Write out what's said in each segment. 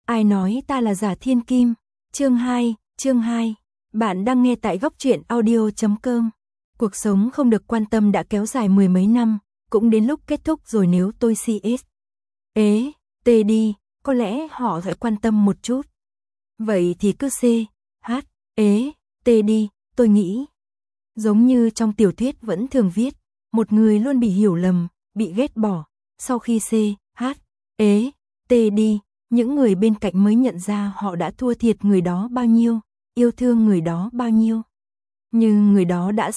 Ai nói ta là giả thiên kim? Chương 2. Bạn đang nghe tại góc truyện audio.com. Cuộc sống không được quan tâm đã kéo dài mười mấy năm, cũng đến lúc kết thúc rồi nếu tôi CS. T đi, có lẽ họ phải quan tâm một chút. Vậy thì cứ T đi, tôi nghĩ. Giống như trong tiểu thuyết vẫn thường viết, một người luôn bị hiểu lầm, bị ghét bỏ. Sau khi T đi, những người bên cạnh mới nhận ra họ đã thua thiệt người đó bao nhiêu, yêu thương người đó bao nhiêu. Nhưng người đó đã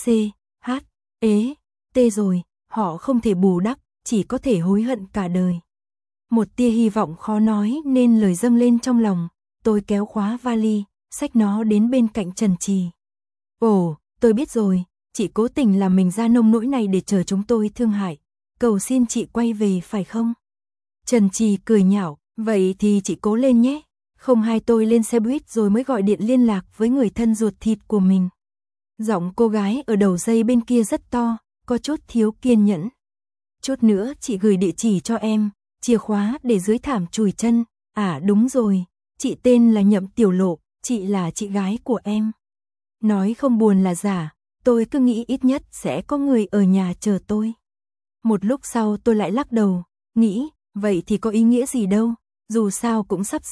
T rồi, họ không thể bù đắp, chỉ có thể hối hận cả đời. Một tia hy vọng khó nói nên lời dâng lên trong lòng, tôi kéo khóa vali, xách nó đến bên cạnh Trần Trì. Ồ, tôi biết rồi, chị cố tình làm mình ra nông nỗi này để chờ chúng tôi thương hại, cầu xin chị quay về phải không? Trần Trì cười nhạo, vậy thì chị cố lên nhé, không hai tôi lên xe buýt rồi mới gọi điện liên lạc với người thân ruột thịt của mình. Giọng cô gái ở đầu dây bên kia rất to, có chút thiếu kiên nhẫn. Chút nữa chị gửi địa chỉ cho em, chìa khóa để dưới thảm chùi chân. À đúng rồi, chị tên là Nhậm Tiểu Lộ, chị là chị gái của em. Nói không buồn là giả, tôi cứ nghĩ ít nhất sẽ có người ở nhà chờ tôi. Một lúc sau tôi lại lắc đầu, nghĩ, vậy thì có ý nghĩa gì đâu, dù sao cũng sắp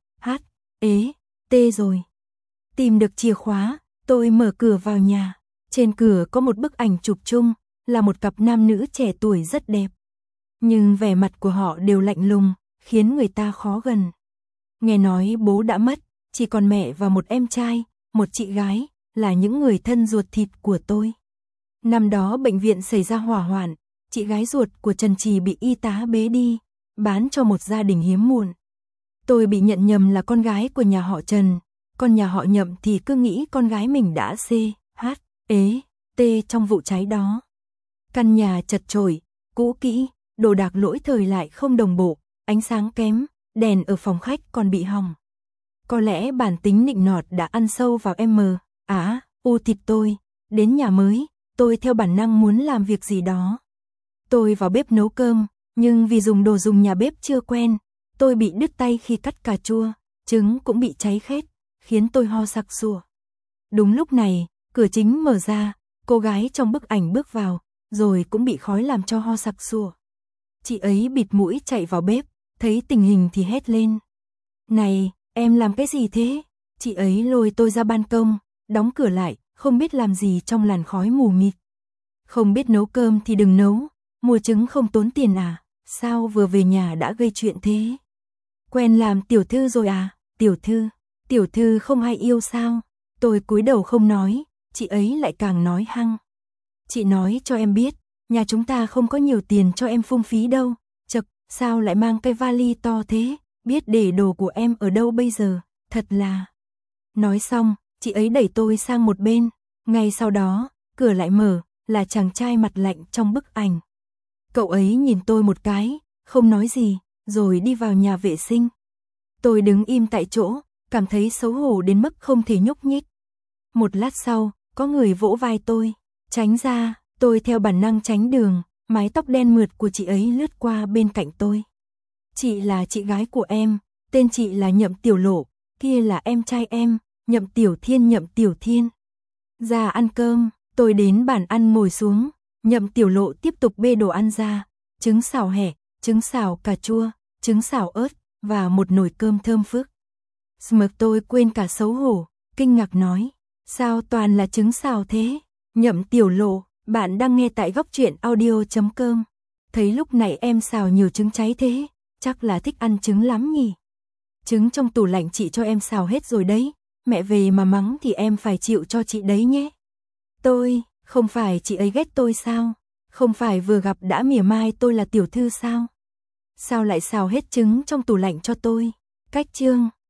T rồi. Tìm được chìa khóa, tôi mở cửa vào nhà. Trên cửa có một bức ảnh chụp chung, là một cặp nam nữ trẻ tuổi rất đẹp. Nhưng vẻ mặt của họ đều lạnh lùng, khiến người ta khó gần. Nghe nói bố đã mất, chỉ còn mẹ và một em trai, một chị gái, là những người thân ruột thịt của tôi. Năm đó bệnh viện xảy ra hỏa hoạn, chị gái ruột của Trần Trì bị y tá bế đi, bán cho một gia đình hiếm muộn. Tôi bị nhận nhầm là con gái của nhà họ Trần, còn nhà họ Nhậm thì cứ nghĩ con gái mình đã T trong vụ cháy đó. Căn nhà chật chội, cũ kỹ, đồ đạc lỗi thời lại không đồng bộ, ánh sáng kém, đèn ở phòng khách còn bị hỏng. Có lẽ bản tính nịnh nọt đã ăn sâu vào thịt tôi. Đến nhà mới, tôi theo bản năng muốn làm việc gì đó. Tôi vào bếp nấu cơm, nhưng vì dùng đồ dùng nhà bếp chưa quen, tôi bị đứt tay khi cắt cà chua, trứng cũng bị cháy khét, khiến tôi ho sặc sụa. Đúng lúc này, cửa chính mở ra, cô gái trong bức ảnh bước vào, rồi cũng bị khói làm cho ho sặc sụa. Chị ấy bịt mũi chạy vào bếp, thấy tình hình thì hét lên. Này, em làm cái gì thế? Chị ấy lôi tôi ra ban công, đóng cửa lại, không biết làm gì trong làn khói mù mịt. Không biết nấu cơm thì đừng nấu, mua trứng không tốn tiền à? Sao vừa về nhà đã gây chuyện thế? Quen làm tiểu thư rồi à? Tiểu thư không hay yêu sao? Tôi cúi đầu không nói, chị ấy lại càng nói hăng. Chị nói cho em biết, nhà chúng ta không có nhiều tiền cho em phung phí đâu. Chật, sao lại mang cái vali to thế? Biết để đồ của em ở đâu bây giờ? Thật là... Nói xong, chị ấy đẩy tôi sang một bên. Ngay sau đó, cửa lại mở, là chàng trai mặt lạnh trong bức ảnh. Cậu ấy nhìn tôi một cái, không nói gì, rồi đi vào nhà vệ sinh. Tôi đứng im tại chỗ, cảm thấy xấu hổ đến mức không thể nhúc nhích. Một lát sau, có người vỗ vai tôi, tránh ra, tôi theo bản năng tránh đường, mái tóc đen mượt của chị ấy lướt qua bên cạnh tôi. Chị là chị gái của em, tên chị là Nhậm Tiểu Lộ, kia là em trai em, Nhậm Tiểu Thiên. Ra ăn cơm, tôi đến bàn ăn ngồi xuống, Nhậm Tiểu Lộ tiếp tục bê đồ ăn ra, trứng xào hẹ, trứng xào cà chua, trứng xào ớt, và một nồi cơm thơm phức. Tôi quên cả xấu hổ, kinh ngạc nói, sao toàn là trứng xào thế? Nhậm Tiểu Lộ, bạn đang nghe tại góc truyện audio.com. Thấy lúc này em xào nhiều trứng cháy thế, chắc là thích ăn trứng lắm nhỉ? Trứng trong tủ lạnh chị cho em xào hết rồi đấy, mẹ về mà mắng thì em phải chịu cho chị đấy nhé. Không phải chị ấy ghét tôi sao? Không phải vừa gặp đã mỉa mai tôi là tiểu thư sao? Sao lại xào hết trứng trong tủ lạnh cho tôi? Cách chương